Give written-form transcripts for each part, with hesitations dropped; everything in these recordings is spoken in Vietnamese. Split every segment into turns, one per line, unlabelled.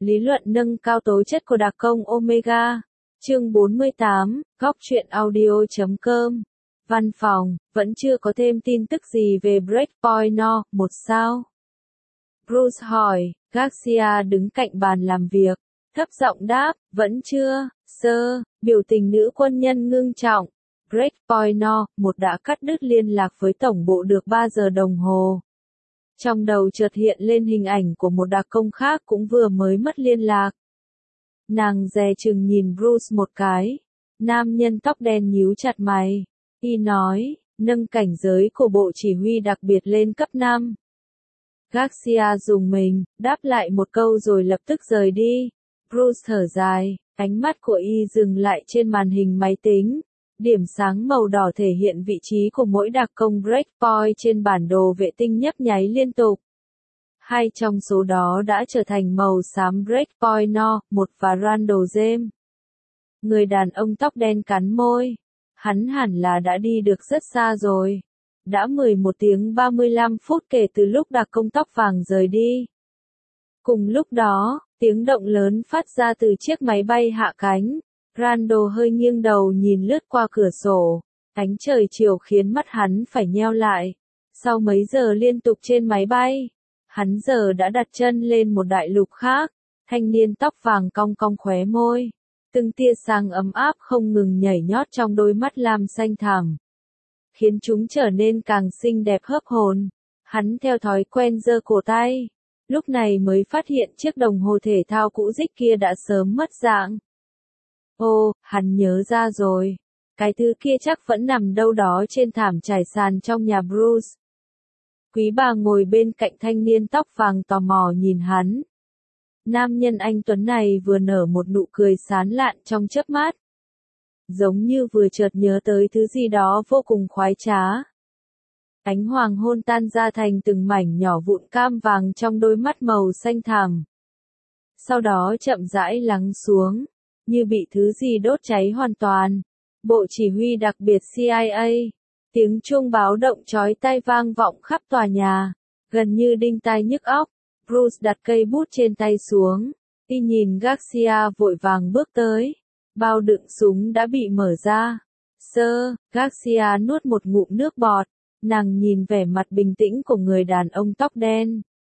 Lý luận nâng cao tố chất của đặc công Omega. Chương 48, góc truyện audio.com. Văn phòng, vẫn chưa có thêm tin tức gì về Breakpoint No. 1 sao? Bruce hỏi, Garcia đứng cạnh bàn làm việc, thấp giọng đáp, vẫn chưa, sir. Biểu tình nữ quân nhân ngưng trọng. Breakpoint No. 1 đã cắt đứt liên lạc với tổng bộ được 3 giờ đồng hồ. Trong đầu chợt hiện lên hình ảnh của một đặc công khác cũng vừa mới mất liên lạc. Nàng dè chừng nhìn Bruce một cái. Nam nhân tóc đen nhíu chặt mày. Y nói, nâng cảnh giới của bộ chỉ huy đặc biệt lên cấp 5. Garcia dùng mình, đáp lại một câu rồi lập tức rời đi. Bruce thở dài, ánh mắt của Y dừng lại trên màn hình máy tính. Điểm sáng màu đỏ thể hiện vị trí của mỗi đặc công Breakpoint trên bản đồ vệ tinh nhấp nháy liên tục. 2 trong số đó đã trở thành màu xám Breakpoint No. 1 và Randall James. Người đàn ông tóc đen cắn môi. Hắn hẳn là đã đi được rất xa rồi. Đã 11 tiếng 35 phút kể từ lúc đặc công tóc vàng rời đi. Cùng lúc đó, tiếng động lớn phát ra từ chiếc máy bay hạ cánh. Randall hơi nghiêng đầu nhìn lướt qua cửa sổ. Ánh trời chiều khiến mắt hắn phải nheo lại. Sau mấy giờ liên tục trên máy bay, hắn giờ đã đặt chân lên một đại lục khác. Thanh niên tóc vàng cong cong khóe môi. Từng tia sáng ấm áp không ngừng nhảy nhót trong đôi mắt lam xanh thẳm, khiến chúng trở nên càng xinh đẹp hớp hồn. Hắn theo thói quen giơ cổ tay. Lúc này mới phát hiện chiếc đồng hồ thể thao cũ rích kia đã sớm mất dạng. Ô, hắn nhớ ra rồi. Cái thứ kia chắc vẫn nằm đâu đó trên thảm trải sàn trong nhà Bruce. Quý bà ngồi bên cạnh thanh niên tóc vàng tò mò nhìn hắn. Nam nhân anh tuấn này vừa nở một nụ cười sán lạn trong chớp mắt. Giống như vừa chợt nhớ tới thứ gì đó vô cùng khoái trá. Ánh hoàng hôn tan ra thành từng mảnh nhỏ vụn cam vàng trong đôi mắt màu xanh thẳm. Sau đó chậm rãi lắng xuống, như bị thứ gì đốt cháy hoàn toàn. Bộ chỉ huy đặc biệt CIA. Tiếng chuông báo động chói tai vang vọng khắp tòa nhà, gần như đinh tai nhức óc. Bruce đặt cây bút trên tay xuống. Y nhìn Garcia vội vàng bước tới. Bao đựng súng đã bị mở ra. Sir, Garcia nuốt một ngụm nước bọt. Nàng nhìn vẻ mặt bình tĩnh của người đàn ông tóc đen.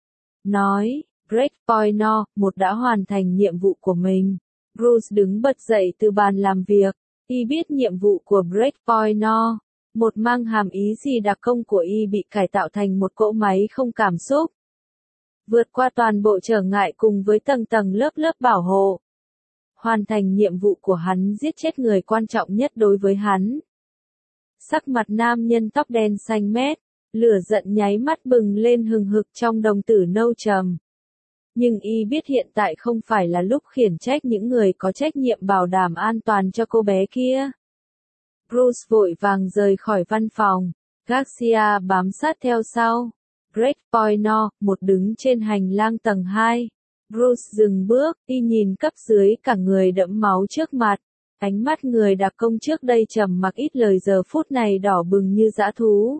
Nói, Breakpoint No. 1 đã hoàn thành nhiệm vụ của mình. Bruce đứng bật dậy từ bàn làm việc. Y biết nhiệm vụ của Breakpoint No. 1 mang hàm ý gì đặc công của Y bị cải tạo thành một cỗ máy không cảm xúc. Vượt qua toàn bộ trở ngại cùng với tầng tầng lớp lớp bảo hộ. Hoàn thành nhiệm vụ của hắn giết chết người quan trọng nhất đối với hắn. Sắc mặt nam nhân tóc đen xanh mét, lửa giận nháy mắt bừng lên hừng hực trong đồng tử nâu trầm. Nhưng Y biết hiện tại không phải là lúc khiển trách những người có trách nhiệm bảo đảm an toàn cho cô bé kia. Bruce vội vàng rời khỏi văn phòng, Garcia bám sát theo sau. Breakpoint No. 1 đứng trên hành lang tầng 2. Bruce dừng bước, Y nhìn cấp dưới cả người đẫm máu trước mặt. Ánh mắt người đặc công trước đây trầm mặc ít lời giờ phút này đỏ bừng như dã thú.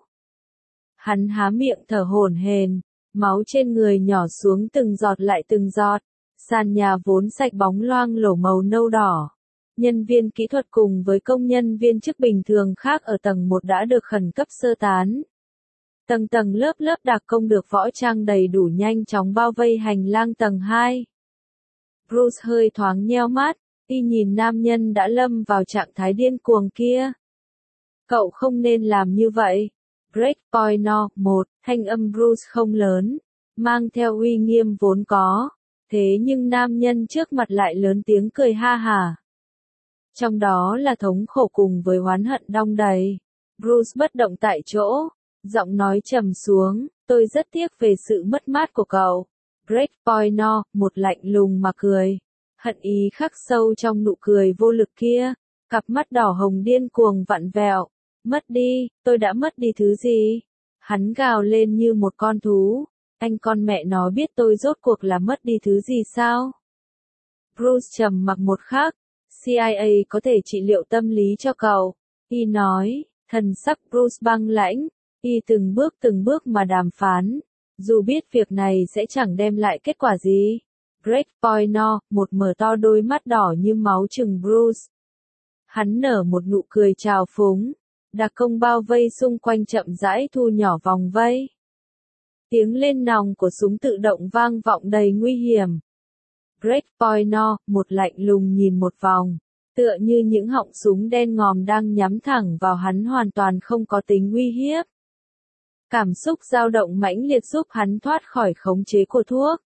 Hắn há miệng thở hổn hển, máu trên người nhỏ xuống từng giọt lại từng giọt. Sàn nhà vốn sạch bóng loang lổ màu nâu đỏ. Nhân viên kỹ thuật cùng với công nhân viên chức bình thường khác ở tầng 1 đã được khẩn cấp sơ tán. Tầng tầng lớp lớp đặc công được võ trang đầy đủ nhanh chóng bao vây hành lang tầng 2. Bruce hơi thoáng nheo mắt, Y nhìn nam nhân đã lâm vào trạng thái điên cuồng kia. Cậu không nên làm như vậy. Breakpoint No. 1, thanh âm Bruce không lớn, mang theo uy nghiêm vốn có. Thế nhưng nam nhân trước mặt lại lớn tiếng cười ha hả. Trong đó là thống khổ cùng với oán hận đong đầy. Bruce bất động tại chỗ. Giọng nói trầm xuống, tôi rất tiếc về sự mất mát của cậu. Breakpoint No. 1 lạnh lùng mà cười. Hận ý khắc sâu trong nụ cười vô lực kia. Cặp mắt đỏ hồng điên cuồng vặn vẹo. Mất đi, tôi đã mất đi thứ gì? Hắn gào lên như một con thú. Anh con mẹ nó biết tôi rốt cuộc là mất đi thứ gì sao? Bruce trầm mặc một khắc. CIA có thể trị liệu tâm lý cho cậu. Y nói, thần sắc Bruce băng lãnh. Y từng bước mà đàm phán. Dù biết việc này sẽ chẳng đem lại kết quả gì. Greg Poynor, một mở to đôi mắt đỏ như máu trừng Bruce. Hắn nở một nụ cười trào phúng. Đặc công bao vây xung quanh chậm rãi thu nhỏ vòng vây. Tiếng lên nòng của súng tự động vang vọng đầy nguy hiểm. Greg Poynor, một lạnh lùng nhìn một vòng, tựa như những họng súng đen ngòm đang nhắm thẳng vào hắn hoàn toàn không có tính uy hiếp. Cảm xúc dao động mãnh liệt giúp hắn thoát khỏi khống chế của thuốc.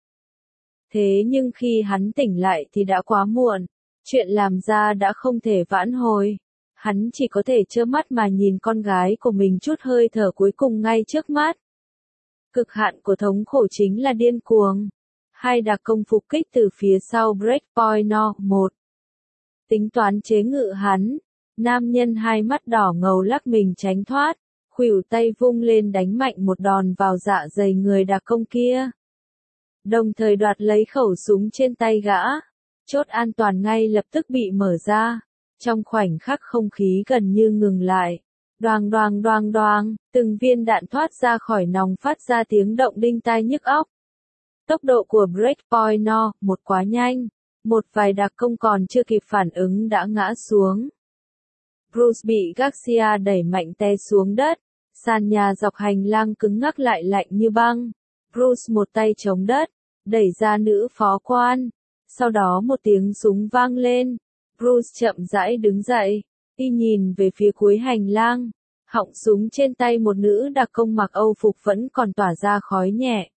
Thế nhưng khi hắn tỉnh lại thì đã quá muộn, chuyện làm ra đã không thể vãn hồi. Hắn chỉ có thể trơ mắt mà nhìn con gái của mình trút hơi thở cuối cùng ngay trước mắt. Cực hạn của thống khổ chính là điên cuồng. Hai đặc công phục kích từ phía sau Greg Poynor. Một. Tính toán chế ngự hắn. Nam nhân hai mắt đỏ ngầu lắc mình tránh thoát, khuỷu tay vung lên đánh mạnh một đòn vào dạ dày người đặc công kia. Đồng thời đoạt lấy khẩu súng trên tay gã. Chốt an toàn ngay lập tức bị mở ra. Trong khoảnh khắc không khí gần như ngừng lại. Đoàng đoàng đoàng đoàng, từng viên đạn thoát ra khỏi nòng phát ra tiếng động đinh tai nhức óc. Tốc độ của Greg Poynor, một quá nhanh. Một vài đặc công còn chưa kịp phản ứng đã ngã xuống. Bruce bị Garcia đẩy mạnh té xuống đất. Sàn nhà dọc hành lang cứng ngắc lại lạnh như băng. Bruce một tay chống đất, đẩy ra nữ phó quan. Sau đó một tiếng súng vang lên. Bruce chậm rãi đứng dậy, y nhìn về phía cuối hành lang. Họng súng trên tay một nữ đặc công mặc Âu phục vẫn còn tỏa ra khói nhẹ.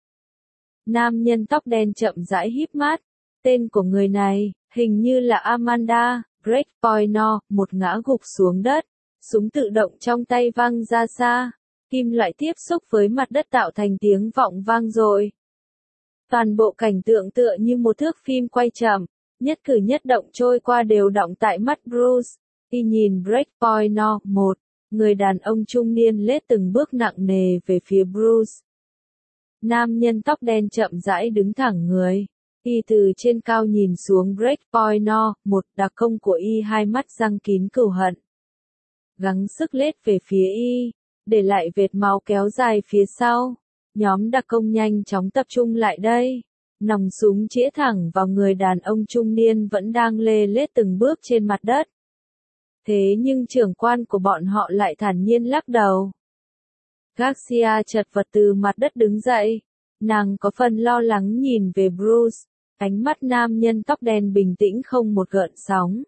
Nam nhân tóc đen chậm rãi híp mắt. Tên của người này, hình như là Amanda. Greg Poynor, một ngã gục xuống đất. Súng tự động trong tay văng ra xa. Kim loại tiếp xúc với mặt đất tạo thành tiếng vọng vang dội. Toàn bộ cảnh tượng tựa như một thước phim quay chậm. Nhất cử nhất động trôi qua đều đọng tại mắt Bruce. Y nhìn Greg Poynor. Một. Người đàn ông trung niên lết từng bước nặng nề về phía Bruce. Nam nhân tóc đen chậm rãi đứng thẳng người. Y từ trên cao nhìn xuống Greg Poynor. Một đặc công của Y hai mắt răng kín cừu hận. Gắng sức lết về phía Y, để lại vệt máu kéo dài phía sau. Nhóm đặc công nhanh chóng tập trung lại đây. Nòng súng chĩa thẳng vào người đàn ông trung niên vẫn đang lê lết từng bước trên mặt đất. Thế nhưng trưởng quan của bọn họ lại thản nhiên lắc đầu. Garcia chật vật từ mặt đất đứng dậy. Nàng có phần lo lắng nhìn về Bruce. Ánh mắt nam nhân tóc đen bình tĩnh không một gợn sóng.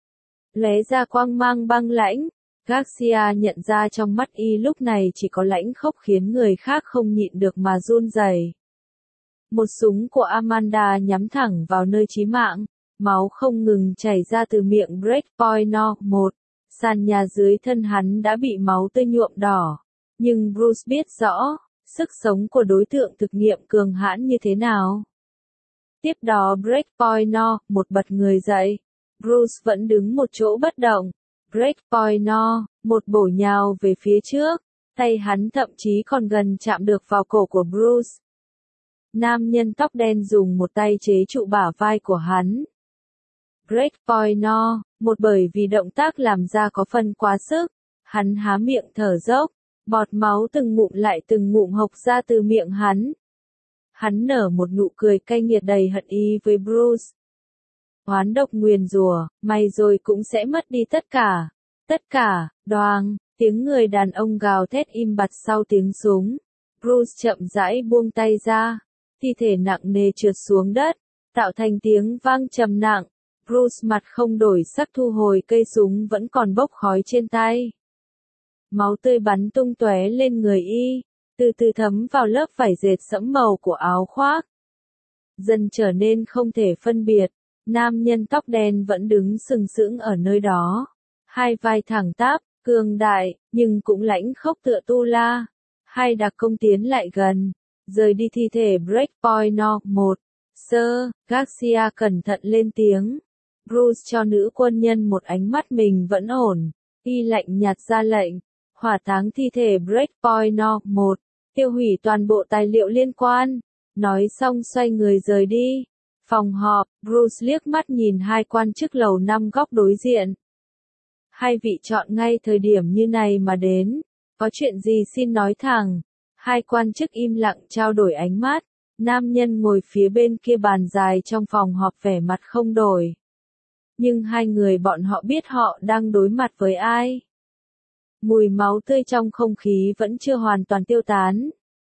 Lóe ra quang mang băng lãnh. Garcia nhận ra trong mắt Y lúc này chỉ có lãnh khốc khiến người khác không nhịn được mà run rẩy. Một súng của Amanda nhắm thẳng vào nơi chí mạng. Máu không ngừng chảy ra từ miệng Greg Poynor. Một. Sàn nhà dưới thân hắn đã bị máu tươi nhuộm đỏ. Nhưng Bruce biết rõ, sức sống của đối tượng thực nghiệm cường hãn như thế nào. Tiếp đó Greg Poynor, một bật người dậy. Bruce vẫn đứng một chỗ bất động. Greg Poynor, một bổ nhào về phía trước. Tay hắn thậm chí còn gần chạm được vào cổ của Bruce. Nam nhân tóc đen dùng một tay chế trụ bả vai của hắn. Greg Poynor, một bởi vì động tác làm ra có phần quá sức. Hắn há miệng thở dốc. Bọt máu từng ngụm lại từng ngụm hộc ra từ miệng hắn. Hắn nở một nụ cười cay nghiệt đầy hận ý với Bruce. Oán độc nguyền rủa, mày rồi cũng sẽ mất đi tất cả. Tất cả, đoàng, tiếng người đàn ông gào thét im bặt sau tiếng súng. Bruce chậm rãi buông tay ra. Thi thể nặng nề trượt xuống đất, tạo thành tiếng vang trầm nặng. Bruce mặt không đổi sắc thu hồi cây súng vẫn còn bốc khói trên tay. Máu tươi bắn tung tóe lên người Y, từ từ thấm vào lớp vải dệt sẫm màu của áo khoác. Dần trở nên không thể phân biệt, nam nhân tóc đen vẫn đứng sừng sững ở nơi đó. Hai vai thẳng tắp, cường đại, nhưng cũng lãnh khốc tựa tu la. Hai đặc công tiến lại gần, rời đi thi thể Greg Poynor. Một. Sir, Garcia cẩn thận lên tiếng. Bruce cho nữ quân nhân một ánh mắt mình vẫn ổn. Y lạnh nhạt ra lệnh. Hỏa táng thi thể Greg Poynor. Một. Tiêu hủy toàn bộ tài liệu liên quan. Nói xong xoay người rời đi. Phòng họp, Bruce liếc mắt nhìn hai quan chức lầu năm góc đối diện. Hai vị chọn ngay thời điểm như này mà đến. Có chuyện gì xin nói thẳng. Hai quan chức im lặng trao đổi ánh mắt. Nam nhân ngồi phía bên kia bàn dài trong phòng họp vẻ mặt không đổi. Nhưng hai người bọn họ biết họ đang đối mặt với ai. Mùi máu tươi trong không khí vẫn chưa hoàn toàn tiêu tán.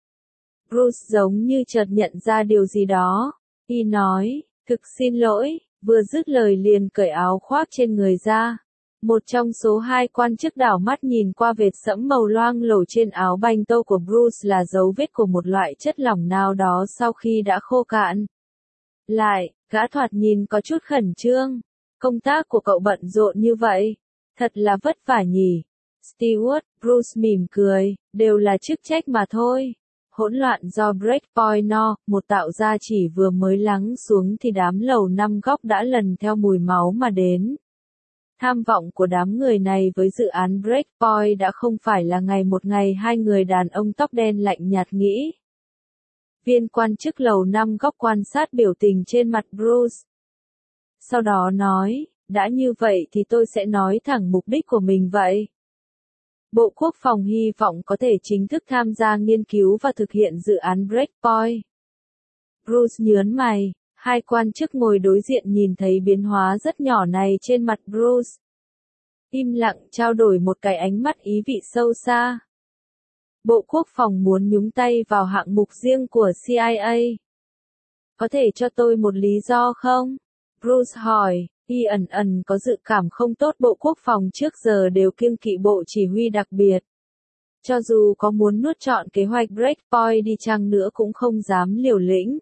Bruce giống như chợt nhận ra điều gì đó. Y nói, thực xin lỗi, vừa dứt lời liền cởi áo khoác trên người ra. Một trong số hai quan chức đảo mắt nhìn qua vệt sẫm màu loang lổ trên áo banh tô của Bruce là dấu vết của một loại chất lỏng nào đó sau khi đã khô cạn. Lại, gã thoạt nhìn có chút khẩn trương. Công tác của cậu bận rộn như vậy. Thật là vất vả nhỉ. Stewart, Bruce mỉm cười, đều là chức trách mà thôi. Hỗn loạn do Breakpoint No. 1 tạo ra chỉ vừa mới lắng xuống thì đám lầu năm góc đã lần theo mùi máu mà đến. Tham vọng của đám người này với dự án Breakpoint đã không phải là ngày một ngày hai người đàn ông tóc đen lạnh nhạt nghĩ. Viên quan chức lầu năm góc quan sát biểu tình trên mặt Bruce. Sau đó nói, đã như vậy thì tôi sẽ nói thẳng mục đích của mình vậy. Bộ Quốc phòng hy vọng có thể chính thức tham gia nghiên cứu và thực hiện dự án Breakpoint. Bruce nhớn mày, hai quan chức ngồi đối diện nhìn thấy biến hóa rất nhỏ này trên mặt Bruce. Im lặng trao đổi một cái ánh mắt ý vị sâu xa. Bộ Quốc phòng muốn nhúng tay vào hạng mục riêng của CIA. Có thể cho tôi một lý do không? Bruce hỏi. Y ẩn có dự cảm không tốt Bộ Quốc phòng trước giờ đều kiêng kỵ Bộ Chỉ huy đặc biệt. Cho dù có muốn nuốt trọn kế hoạch Breakpoint đi chăng nữa cũng không dám liều lĩnh.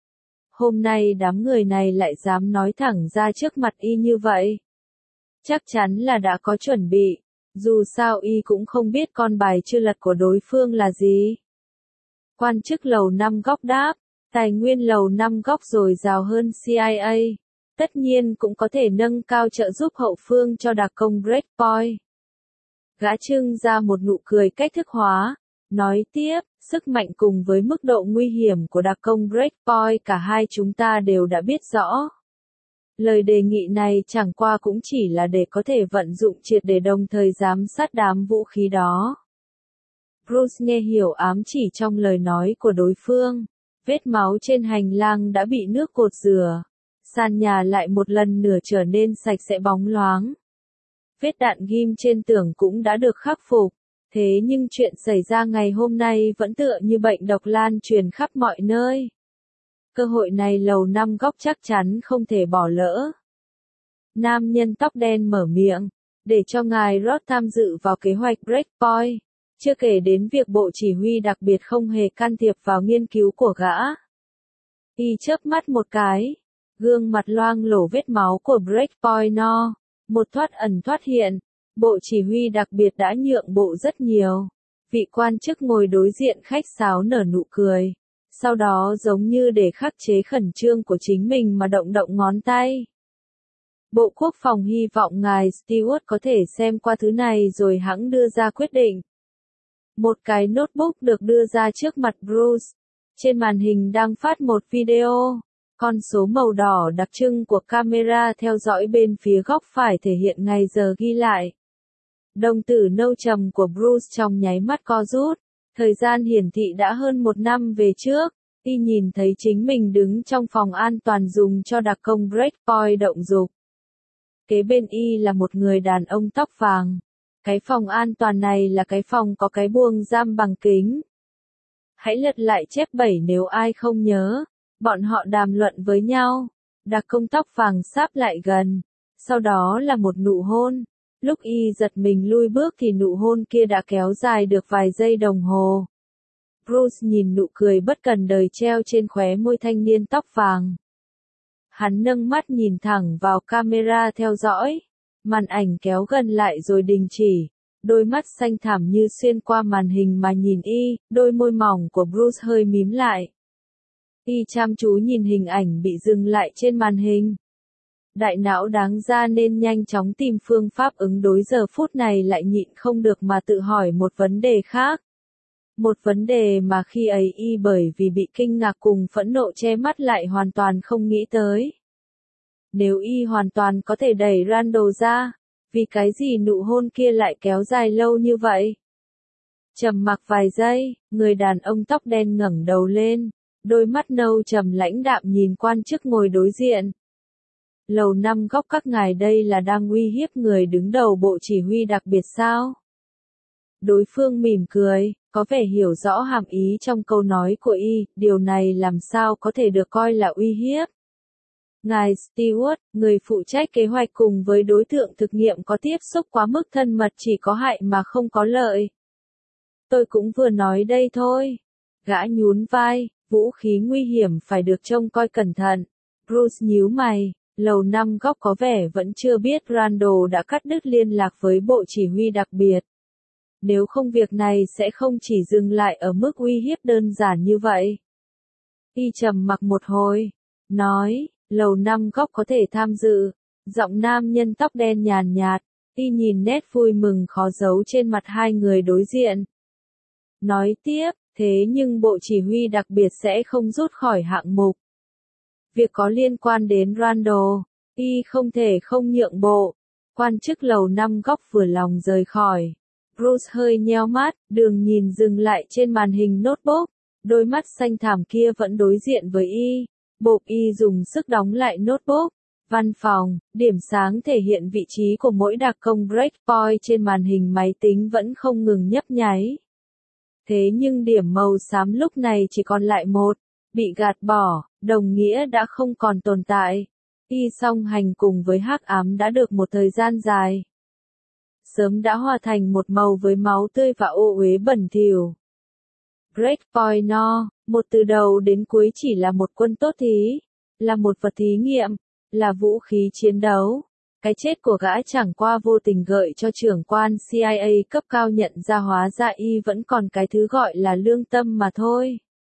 Hôm nay đám người này lại dám nói thẳng ra trước mặt Y như vậy. Chắc chắn là đã có chuẩn bị, dù sao Y cũng không biết con bài chưa lật của đối phương là gì. Quan chức lầu năm góc đáp, tài nguyên lầu năm góc dồi dào hơn CIA. Tất nhiên cũng có thể nâng cao trợ giúp hậu phương cho đặc công Breakpoint. Gã trưng ra một nụ cười cách thức hóa, nói tiếp, sức mạnh cùng với mức độ nguy hiểm của đặc công Breakpoint cả hai chúng ta đều đã biết rõ. Lời đề nghị này chẳng qua cũng chỉ là để có thể vận dụng triệt để đồng thời giám sát đám vũ khí đó. Bruce nghe hiểu ám chỉ trong lời nói của đối phương. Vết máu trên hành lang đã bị nước cột rửa. Sàn nhà lại một lần nữa trở nên sạch sẽ bóng loáng. Vết đạn ghim trên tường cũng đã được khắc phục. Thế nhưng chuyện xảy ra ngày hôm nay vẫn tựa như bệnh độc lan truyền khắp mọi nơi. Cơ hội này lầu năm góc chắc chắn không thể bỏ lỡ. Nam nhân tóc đen mở miệng, để cho ngài Roth tham dự vào kế hoạch Breakpoint. Chưa kể đến việc Bộ Chỉ huy đặc biệt không hề can thiệp vào nghiên cứu của gã. Y chớp mắt một cái. Gương mặt loang lổ vết máu của Breakpoint No. 1 thoát ẩn thoát hiện. Bộ Chỉ huy đặc biệt đã nhượng bộ rất nhiều. Vị quan chức ngồi đối diện khách sáo nở nụ cười. Sau đó giống như để khắc chế khẩn trương của chính mình mà động động ngón tay. Bộ Quốc phòng hy vọng ngài Stewart có thể xem qua thứ này rồi hẵng đưa ra quyết định. Một cái notebook được đưa ra trước mặt Bruce. Trên màn hình đang phát một video. Con số màu đỏ đặc trưng của camera theo dõi bên phía góc phải thể hiện ngày giờ ghi lại. Đồng tử nâu trầm của Bruce trong nháy mắt co rút. Thời gian hiển thị đã hơn 1 năm về trước. Y nhìn thấy chính mình đứng trong phòng an toàn dùng cho đặc công Breakpoint động dục. Kế bên Y là một người đàn ông tóc vàng. Cái phòng an toàn này là cái phòng có cái buồng giam bằng kính. Hãy lật lại chép 7 nếu ai không nhớ. Bọn họ đàm luận với nhau. Đặc công tóc vàng sáp lại gần. Sau đó là một nụ hôn. Lúc Y giật mình lui bước thì nụ hôn kia đã kéo dài được vài giây đồng hồ. Bruce nhìn nụ cười bất cần đời treo trên khóe môi thanh niên tóc vàng. Hắn nâng mắt nhìn thẳng vào camera theo dõi. Màn ảnh kéo gần lại rồi đình chỉ. Đôi mắt xanh thẳm như xuyên qua màn hình mà nhìn Y, đôi môi mỏng của Bruce hơi mím lại. Y chăm chú nhìn hình ảnh bị dừng lại trên màn hình. Đại não đáng ra nên nhanh chóng tìm phương pháp ứng đối giờ phút này lại nhịn không được mà tự hỏi một vấn đề khác. Một vấn đề mà khi ấy Y bởi vì bị kinh ngạc cùng phẫn nộ che mắt lại hoàn toàn không nghĩ tới. Nếu Y hoàn toàn có thể đẩy Randall ra, vì cái gì nụ hôn kia lại kéo dài lâu như vậy? Trầm mặc vài giây, người đàn ông tóc đen ngẩng đầu lên, đôi mắt nâu trầm lãnh đạm nhìn quan chức ngồi đối diện. Lầu Năm Góc các ngài đây là đang uy hiếp người đứng đầu bộ chỉ huy đặc biệt sao? Đối phương mỉm cười, có vẻ hiểu rõ hàm ý trong câu nói của y, điều này làm sao có thể được coi là uy hiếp. Ngài Stewart, người phụ trách kế hoạch cùng với đối tượng thực nghiệm có tiếp xúc quá mức thân mật chỉ có hại mà không có lợi. Tôi cũng vừa nói đây thôi. Gã nhún vai, vũ khí nguy hiểm phải được trông coi cẩn thận. Bruce nhíu mày, Lầu Năm Góc có vẻ vẫn chưa biết Randall đã cắt đứt liên lạc với bộ chỉ huy đặc biệt. Nếu không việc này sẽ không chỉ dừng lại ở mức uy hiếp đơn giản như vậy. Y trầm mặc một hồi, nói, Lầu Năm Góc có thể tham dự. Giọng nam nhân tóc đen nhàn nhạt, y nhìn nét vui mừng khó giấu trên mặt hai người đối diện. Nói tiếp, thế nhưng bộ chỉ huy đặc biệt sẽ không rút khỏi hạng mục. Việc có liên quan đến Randall, y không thể không nhượng bộ. Quan chức Lầu Năm Góc vừa lòng rời khỏi. Bruce hơi nheo mắt, đường nhìn dừng lại trên màn hình notebook. Đôi mắt xanh thẳm kia vẫn đối diện với y. Bộp y dùng sức đóng lại notebook. Văn phòng, điểm sáng thể hiện vị trí của mỗi đặc công breakpoint trên màn hình máy tính vẫn không ngừng nhấp nháy. Thế nhưng điểm màu xám lúc này chỉ còn lại một. Bị gạt bỏ, đồng nghĩa đã không còn tồn tại. Y song hành cùng với hắc ám đã được một thời gian dài. Sớm đã hòa thành một màu với máu tươi và ô uế bẩn thỉu. Breakpoint No, một từ đầu đến cuối chỉ là một quân tốt thí, là một vật thí nghiệm, là vũ khí chiến đấu. Cái chết của gã chẳng qua vô tình gợi cho trưởng quan CIA cấp cao nhận ra hóa ra y vẫn còn cái thứ gọi là lương tâm mà thôi.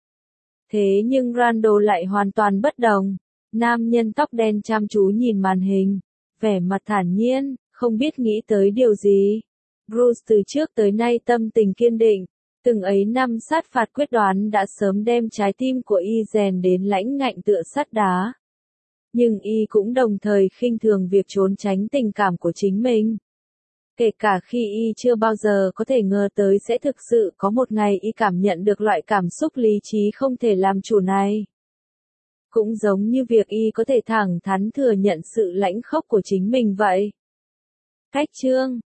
Thế nhưng Randall lại hoàn toàn bất đồng. Nam nhân tóc đen chăm chú nhìn màn hình, vẻ mặt thản nhiên, không biết nghĩ tới điều gì. Bruce từ trước tới nay tâm tình kiên định, từng ấy năm sát phạt quyết đoán đã sớm đem trái tim của y rèn đến lãnh ngạnh tựa sắt đá. Nhưng y cũng đồng thời khinh thường việc trốn tránh tình cảm của chính mình. Kể cả khi y chưa bao giờ có thể ngờ tới sẽ thực sự có một ngày y cảm nhận được loại cảm xúc lý trí không thể làm chủ này. Cũng giống như việc y có thể thẳng thắn thừa nhận sự lãnh khốc của chính mình vậy. Cách chương